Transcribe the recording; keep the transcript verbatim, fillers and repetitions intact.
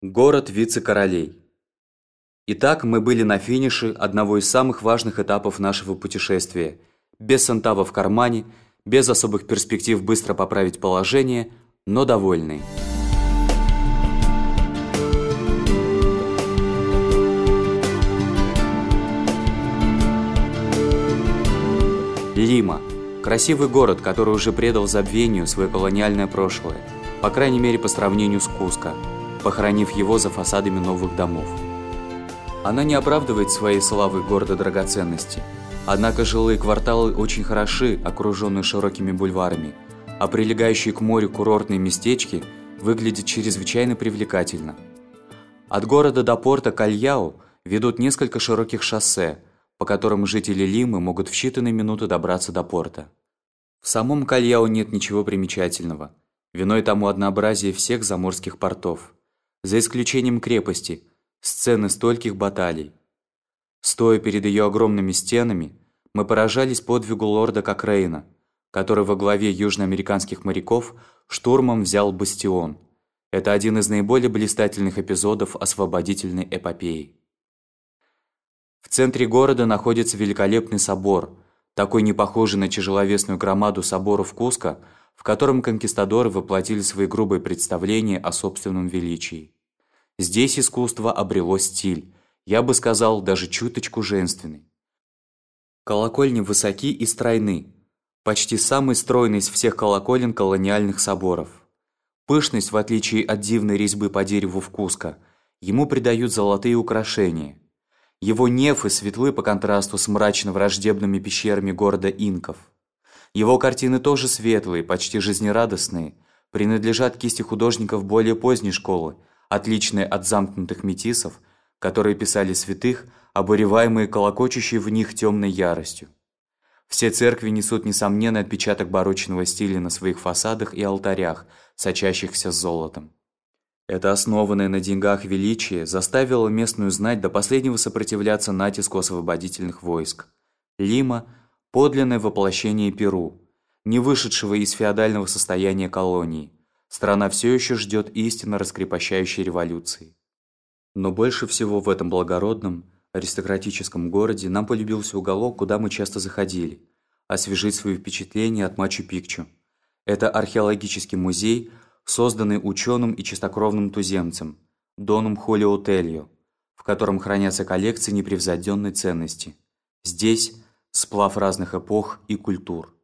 Город вице-королей. Итак, мы были на финише одного из самых важных этапов нашего путешествия. Без сантава в кармане, без особых перспектив быстро поправить положение, но довольные. Лима. Красивый город, который уже предал забвению свое колониальное прошлое, по крайней мере по сравнению с Куско, похоронив его за фасадами новых домов. Она не оправдывает своей славы города драгоценности, однако жилые кварталы очень хороши, окруженные широкими бульварами, а прилегающие к морю курортные местечки выглядят чрезвычайно привлекательно. От города до порта Кальяо ведут несколько широких шоссе, по которым жители Лимы могут в считанные минуты добраться до порта. В самом Кальяо нет ничего примечательного, виной тому однообразие всех заморских портов. За исключением крепости, сцены стольких баталий. Стоя перед ее огромными стенами, мы поражались подвигу лорда Кокрейна, который во главе южноамериканских моряков штурмом взял бастион. Это один из наиболее блистательных эпизодов освободительной эпопеи. В центре города находится великолепный собор, такой не похожий на тяжеловесную громаду соборов Куско, в котором конкистадоры воплотили свои грубые представления о собственном величии. Здесь искусство обрело стиль, я бы сказал, даже чуточку женственный. Колокольни высоки и стройны, почти самый стройный из всех колоколен колониальных соборов. Пышность, в отличие от дивной резьбы по дереву в Куско, ему придают золотые украшения. Его нефы светлы по контрасту с мрачно-враждебными пещерами города инков. Его картины тоже светлые, почти жизнерадостные, принадлежат кисти художников более поздней школы, отличные от замкнутых метисов, которые писали святых, обуреваемые колокочущей в них темной яростью. Все церкви несут несомненный отпечаток барочного стиля на своих фасадах и алтарях, сочащихся золотом. Это основанное на деньгах величие заставило местную знать до последнего сопротивляться натиску освободительных войск. Лима – подлинное воплощение Перу, не вышедшего из феодального состояния колонии. Страна все еще ждет истинно раскрепощающей революции. Но больше всего в этом благородном, аристократическом городе нам полюбился уголок, куда мы часто заходили, освежить свои впечатления от Мачу-Пикчу. Это археологический музей, созданный ученым и чистокровным туземцем Доном Хулио Тельо, в котором хранятся коллекции непревзойденной ценности. Здесь сплав разных эпох и культур.